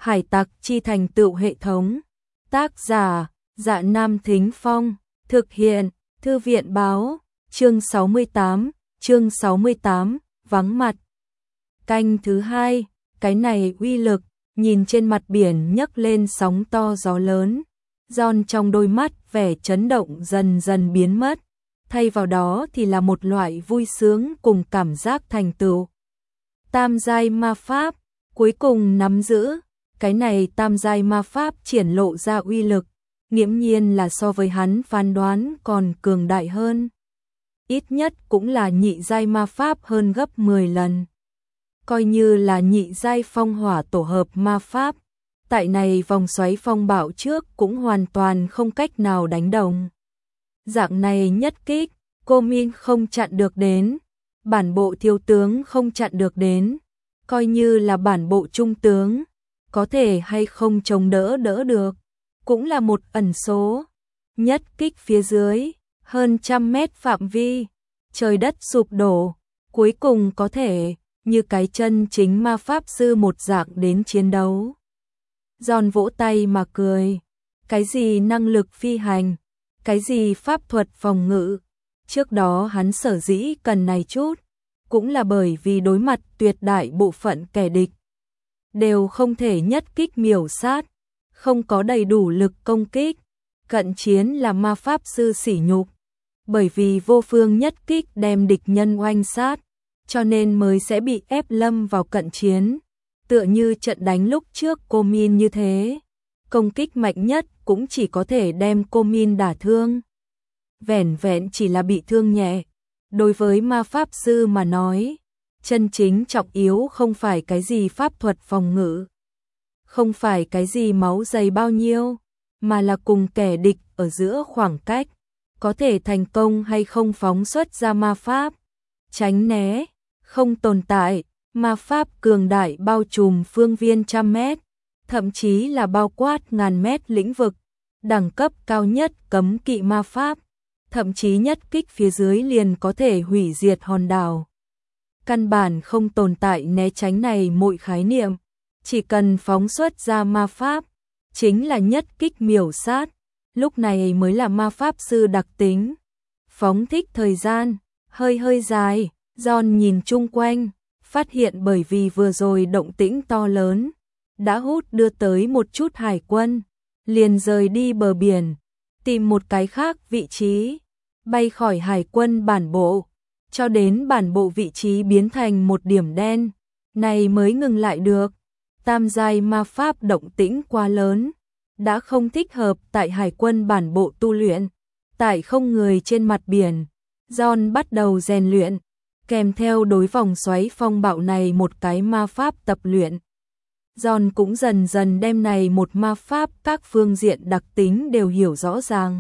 Hải tặc chi thành tựu hệ thống. Tác giả, Dạ Nam Thính Phong. Thực hiện, Thư viện Báo. Chương 68, vắng mặt. Canh thứ 2, cái này uy lực, nhìn trên mặt biển nhấc lên sóng to gió lớn. John trong đôi mắt vẻ chấn động dần dần biến mất, thay vào đó thì là một loại vui sướng cùng cảm giác thành tựu. Tam giai ma pháp, cuối cùng nắm giữ, cái này tam giai ma pháp triển lộ ra uy lực, nghiễm nhiên là so với hắn phán đoán còn cường đại hơn. Ít nhất cũng là nhị giai ma pháp hơn gấp 10 lần. Coi như là nhị giai phong hỏa tổ hợp ma pháp, tại này vòng xoáy phong bạo trước cũng hoàn toàn không cách nào đánh đồng. Dạng này nhất kích, cô Min không chặn được đến, bản bộ thiếu tướng không chặn được đến, coi như là bản bộ trung tướng, có thể hay không chống đỡ được, cũng là một ẩn số. Nhất kích phía dưới, hơn 100 mét phạm vi, trời đất sụp đổ, cuối cùng có thể như cái chân chính ma pháp sư một dạng đến chiến đấu. John vỗ tay mà cười, cái gì năng lực phi hành, cái gì pháp thuật phòng ngự, trước đó hắn sở dĩ cần này chút, cũng là bởi vì đối mặt tuyệt đại bộ phận kẻ địch, đều không thể nhất kích miểu sát, không có đầy đủ lực công kích, cận chiến là ma pháp sư sỉ nhục, bởi vì vô phương nhất kích đem địch nhân oanh sát, cho nên mới sẽ bị ép lâm vào cận chiến, tựa như trận đánh lúc trước cô Min như thế, công kích mạnh nhất cũng chỉ có thể đem cô Min đả thương. Vẻn vẹn chỉ là bị thương nhẹ, đối với ma pháp sư mà nói, chân chính trọng yếu không phải cái gì pháp thuật phòng ngự, không phải cái gì máu dày bao nhiêu, mà là cùng kẻ địch ở giữa khoảng cách, có thể thành công hay không phóng xuất ra ma pháp, tránh né, không tồn tại, ma pháp cường đại bao trùm phương viên 100 mét, thậm chí là bao quát ngàn mét lĩnh vực, đẳng cấp cao nhất cấm kỵ ma pháp, thậm chí nhất kích phía dưới liền có thể hủy diệt hòn đảo. Căn bản không tồn tại né tránh này mọi khái niệm, chỉ cần phóng xuất ra ma pháp, chính là nhất kích miểu sát, lúc này mới là ma pháp sư đặc tính. Phóng thích thời gian, hơi dài, John nhìn chung quanh, phát hiện bởi vì vừa rồi động tĩnh to lớn, đã hút đưa tới một chút hải quân, liền rời đi bờ biển, tìm một cái khác vị trí, bay khỏi hải quân bản bộ, cho đến bản bộ vị trí biến thành một điểm đen, này mới ngừng lại được. Tam giai ma pháp động tĩnh quá lớn, đã không thích hợp tại hải quân bản bộ tu luyện, tại không người trên mặt biển, John bắt đầu rèn luyện, kèm theo đối vòng xoáy phong bạo này một cái ma pháp tập luyện. John cũng dần dần đem này một ma pháp các phương diện đặc tính đều hiểu rõ ràng.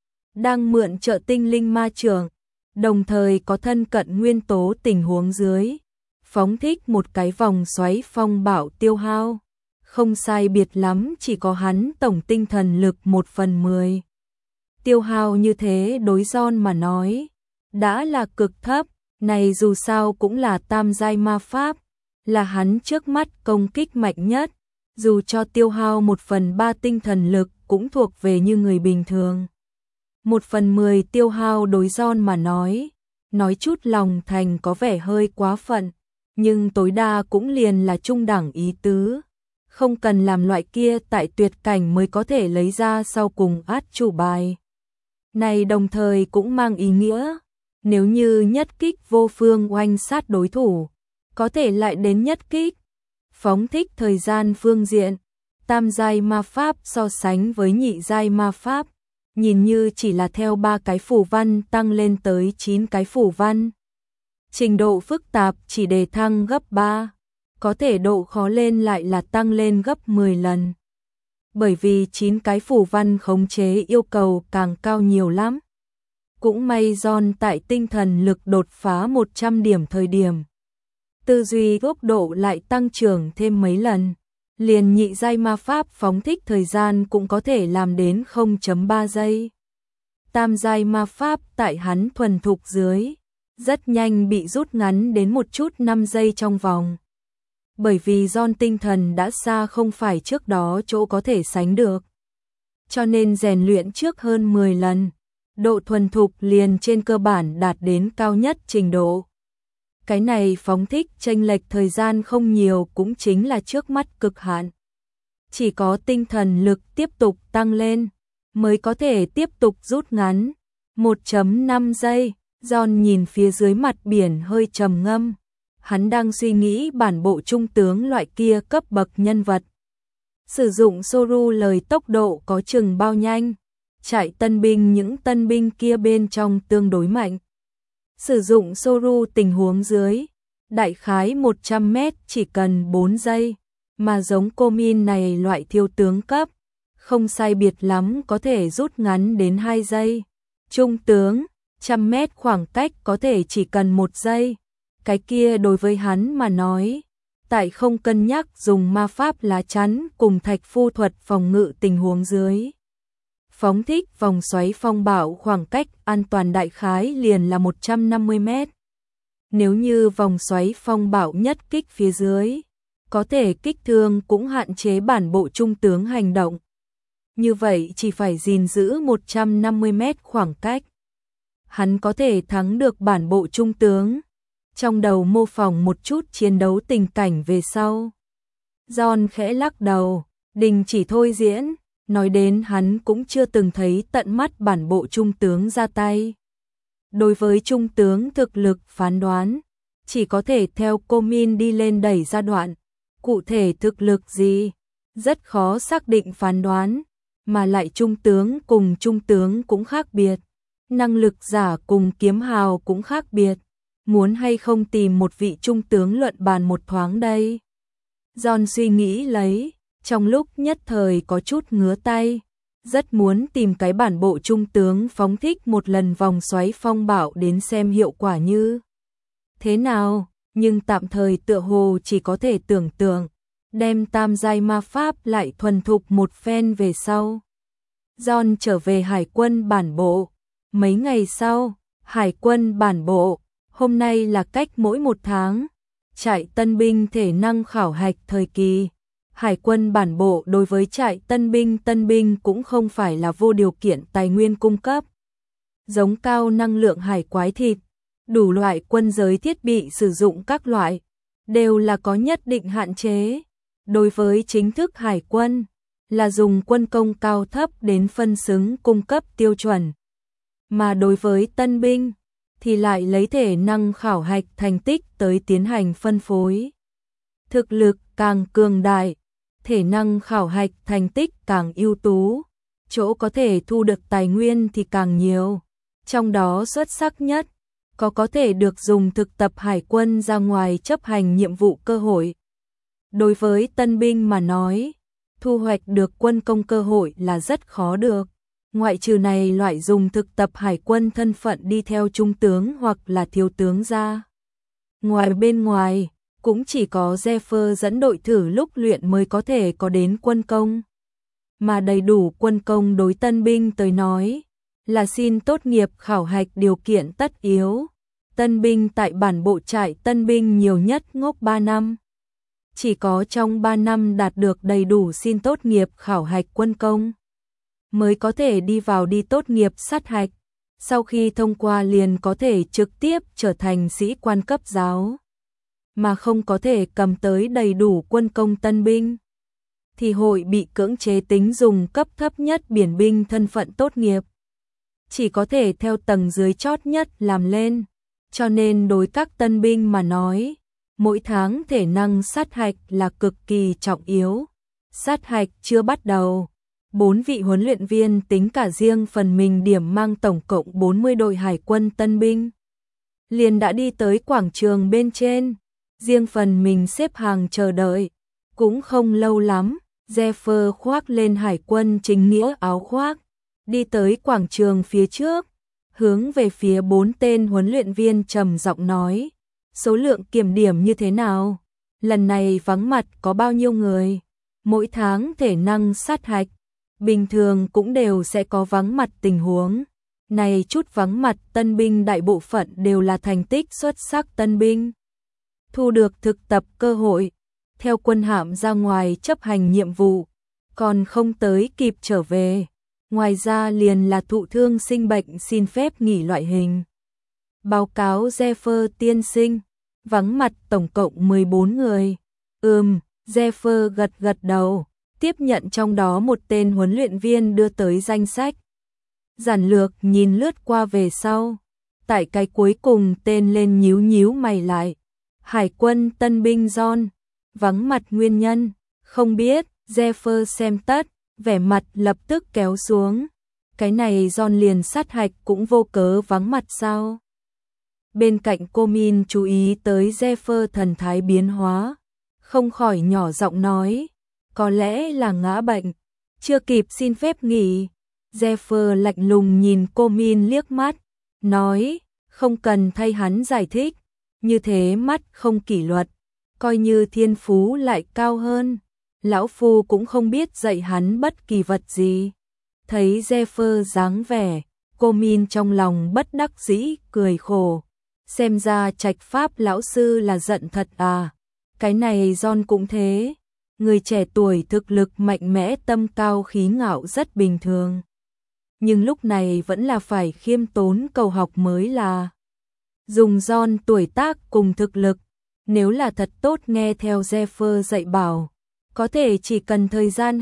Đang mượn trợ tinh linh ma trường, đồng thời có thân cận nguyên tố tình huống dưới, phóng thích một cái vòng xoáy phong bạo tiêu hao, không sai biệt lắm chỉ có hắn tổng tinh thần lực 1/10. Tiêu hao như thế đối John mà nói, đã là cực thấp, này dù sao cũng là tam giai ma pháp, là hắn trước mắt công kích mạnh nhất, dù cho tiêu hao 1/3 tinh thần lực cũng thuộc về như người bình thường. 1/10 tiêu hao đối John mà nói chút lòng thành có vẻ hơi quá phận, nhưng tối đa cũng liền là trung đẳng ý tứ, không cần làm loại kia tại tuyệt cảnh mới có thể lấy ra sau cùng át chủ bài. Này đồng thời cũng mang ý nghĩa, nếu như nhất kích vô phương oanh sát đối thủ, có thể lại đến nhất kích. Phóng thích thời gian phương diện, tam giai ma pháp so sánh với nhị giai ma pháp, nhìn như chỉ là theo 3 cái phù văn tăng lên tới 9 cái phù văn. Trình độ phức tạp chỉ đề thăng gấp 3, có thể độ khó lên lại là tăng lên gấp 10 lần. Bởi vì 9 cái phù văn khống chế yêu cầu càng cao nhiều lắm. Cũng may John tại tinh thần lực đột phá 100 điểm thời điểm, tư duy góc độ lại tăng trưởng thêm mấy lần, liền nhị giai ma pháp phóng thích thời gian cũng có thể làm đến 0.3 giây. Tam giai ma pháp tại hắn thuần thục dưới, rất nhanh bị rút ngắn đến một chút 5 giây trong vòng. bởi vì John tinh thần đã xa không phải trước đó chỗ có thể sánh được. Cho nên rèn luyện trước hơn 10 lần, độ thuần thục liền trên cơ bản đạt đến cao nhất trình độ. Cái này phóng thích chênh lệch thời gian không nhiều cũng chính là trước mắt cực hạn. Chỉ có tinh thần lực tiếp tục tăng lên, mới có thể tiếp tục rút ngắn. 1.5 giây, John nhìn phía dưới mặt biển hơi trầm ngâm. Hắn đang suy nghĩ bản bộ trung tướng loại kia cấp bậc nhân vật. Sử dụng Soru lời tốc độ có chừng bao nhanh. Chạy tân binh những tân binh kia bên trong tương đối mạnh. Sử dụng Soru tình huống dưới, đại khái 100 mét chỉ cần 4 giây. Mà giống Comin này loại thiếu tướng cấp, không sai biệt lắm có thể rút ngắn đến 2 giây. Trung tướng, 100 mét khoảng cách có thể chỉ cần 1 giây. Cái kia đối với hắn mà nói, tại không cân nhắc dùng ma pháp lá chắn cùng thạch phu thuật phòng ngự tình huống dưới. Phóng thích vòng xoáy phong bạo khoảng cách an toàn đại khái liền là 150 mét. Nếu như vòng xoáy phong bạo nhất kích phía dưới, có thể kích thương cũng hạn chế bản bộ trung tướng hành động. Như vậy chỉ phải gìn giữ 150 mét khoảng cách. Hắn có thể thắng được bản bộ trung tướng. Trong đầu mô phỏng một chút chiến đấu tình cảnh về sau. John khẽ lắc đầu, đình chỉ thôi diễn, nói đến hắn cũng chưa từng thấy tận mắt bản bộ trung tướng ra tay. Đối với trung tướng thực lực phán đoán, chỉ có thể theo Comin đi lên đẩy giai đoạn. Cụ thể thực lực gì, rất khó xác định phán đoán, mà lại trung tướng cùng trung tướng cũng khác biệt. Năng lực giả cùng kiếm hào cũng khác biệt. Muốn hay không tìm một vị trung tướng luận bàn một thoáng đây? John suy nghĩ lấy, trong lúc nhất thời có chút ngứa tay, rất muốn tìm cái bản bộ trung tướng phóng thích một lần vòng xoáy phong bạo đến xem hiệu quả như thế nào, nhưng tạm thời tựa hồ chỉ có thể tưởng tượng, đem tam giai ma pháp lại thuần thục một phen về sau. John trở về hải quân bản bộ, mấy ngày sau, hải quân bản bộ. Hôm nay là cách mỗi 1 tháng, trại tân binh thể năng khảo hạch thời kỳ. Hải quân bản bộ đối với trại tân binh cũng không phải là vô điều kiện tài nguyên cung cấp. Giống cao năng lượng hải quái thịt, đủ loại quân giới thiết bị sử dụng các loại, đều là có nhất định hạn chế. Đối với chính thức hải quân, là dùng quân công cao thấp đến phân xứng cung cấp tiêu chuẩn. Mà đối với tân binh, thì lại lấy thể năng khảo hạch thành tích tới tiến hành phân phối. Thực lực càng cường đại, thể năng khảo hạch thành tích càng ưu tú, chỗ có thể thu được tài nguyên thì càng nhiều. Trong đó xuất sắc nhất, có thể được dùng thực tập hải quân ra ngoài chấp hành nhiệm vụ cơ hội. Đối với tân binh mà nói, thu hoạch được quân công cơ hội là rất khó được. Ngoại trừ này loại dùng thực tập hải quân thân phận đi theo trung tướng hoặc là thiếu tướng ra. Ngoài bên ngoài, cũng chỉ có Zephyr dẫn đội thử lúc luyện mới có thể có đến quân công. Mà đầy đủ quân công đối tân binh tới nói, là xin tốt nghiệp khảo hạch điều kiện tất yếu. Tân binh tại bản bộ trại tân binh nhiều nhất ngốc 3 năm. Chỉ có trong 3 năm đạt được đầy đủ xin tốt nghiệp khảo hạch quân công, mới có thể đi vào đi tốt nghiệp sát hạch, sau khi thông qua liền có thể trực tiếp trở thành sĩ quan cấp giáo. Mà không có thể cầm tới đầy đủ quân công tân binh, thì hội bị cưỡng chế tính dùng cấp thấp nhất biển binh thân phận tốt nghiệp. Chỉ có thể theo tầng dưới chót nhất làm lên, cho nên đối các tân binh mà nói, mỗi tháng thể năng sát hạch là cực kỳ trọng yếu. Sát hạch chưa bắt đầu. 4 vị huấn luyện viên tính cả riêng phần mình điểm mang tổng cộng 40 đội hải quân tân binh. Liền đã đi tới quảng trường bên trên, riêng phần mình xếp hàng chờ đợi. Cũng không lâu lắm, Zephyr khoác lên hải quân chính nghĩa áo khoác, đi tới quảng trường phía trước, hướng về phía 4 tên huấn luyện viên trầm giọng nói, số lượng kiểm điểm như thế nào? Lần này vắng mặt có bao nhiêu người? Mỗi tháng thể năng sát hạch, bình thường cũng đều sẽ có vắng mặt tình huống. Này chút vắng mặt tân binh đại bộ phận đều là thành tích xuất sắc tân binh. Thu được thực tập cơ hội, theo quân hạm ra ngoài chấp hành nhiệm vụ, còn không tới kịp trở về. Ngoài ra liền là thụ thương sinh bệnh xin phép nghỉ loại hình. Báo cáo Zephyr tiên sinh, vắng mặt tổng cộng 14 người. Zephyr gật gật đầu, tiếp nhận trong đó một tên huấn luyện viên đưa tới danh sách. Giản lược nhìn lướt qua về sau, tại cái cuối cùng tên lên nhíu nhíu mày lại. Hải quân tân binh John, vắng mặt nguyên nhân, không biết. Zephyr xem tất, vẻ mặt lập tức kéo xuống. Cái này John liền sát hạch cũng vô cớ vắng mặt sao? Bên cạnh cô Min chú ý tới Zephyr thần thái biến hóa, không khỏi nhỏ giọng nói, có lẽ là ngã bệnh, chưa kịp xin phép nghỉ. Zephyr lạnh lùng nhìn cô Min liếc mắt, nói, không cần thay hắn giải thích, như thế mắt không kỷ luật, coi như thiên phú lại cao hơn, lão phu cũng không biết dạy hắn bất kỳ vật gì. Thấy Zephyr dáng vẻ, cô Min trong lòng bất đắc dĩ cười khổ, xem ra Trạch Pháp lão sư là giận thật à. Cái này John cũng thế, người trẻ tuổi thực lực mạnh mẽ tâm cao khí ngạo rất bình thường. Nhưng lúc này vẫn là phải khiêm tốn cầu học mới là. Dùng John tuổi tác cùng thực lực, nếu là thật tốt nghe theo Zephyr dạy bảo, có thể chỉ cần thời gian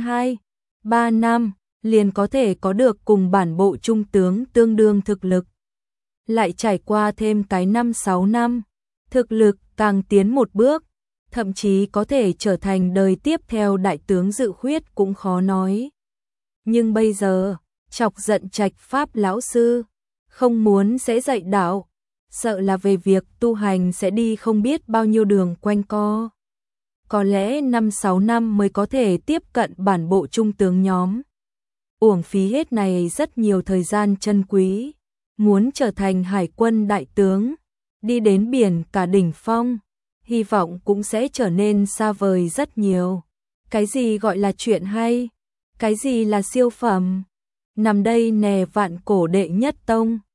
2-3 năm, liền có thể có được cùng bản bộ trung tướng tương đương thực lực. Lại trải qua thêm cái 5-6 năm, thực lực càng tiến một bước, thậm chí có thể trở thành đời tiếp theo đại tướng Dự Khuyết cũng khó nói. Nhưng bây giờ, chọc giận Trạch Pháp lão sư, không muốn sẽ dạy đạo, sợ là về việc tu hành sẽ đi không biết bao nhiêu đường quanh co. Có lẽ 5-6 năm mới có thể tiếp cận bản bộ trung tướng nhóm. Uổng phí hết này rất nhiều thời gian chân quý. Muốn trở thành hải quân đại tướng, đi đến biển cả đỉnh phong, hy vọng cũng sẽ trở nên xa vời rất nhiều. Cái gì gọi là chuyện hay? Cái gì là siêu phẩm? Nằm đây nè vạn cổ đệ nhất tông.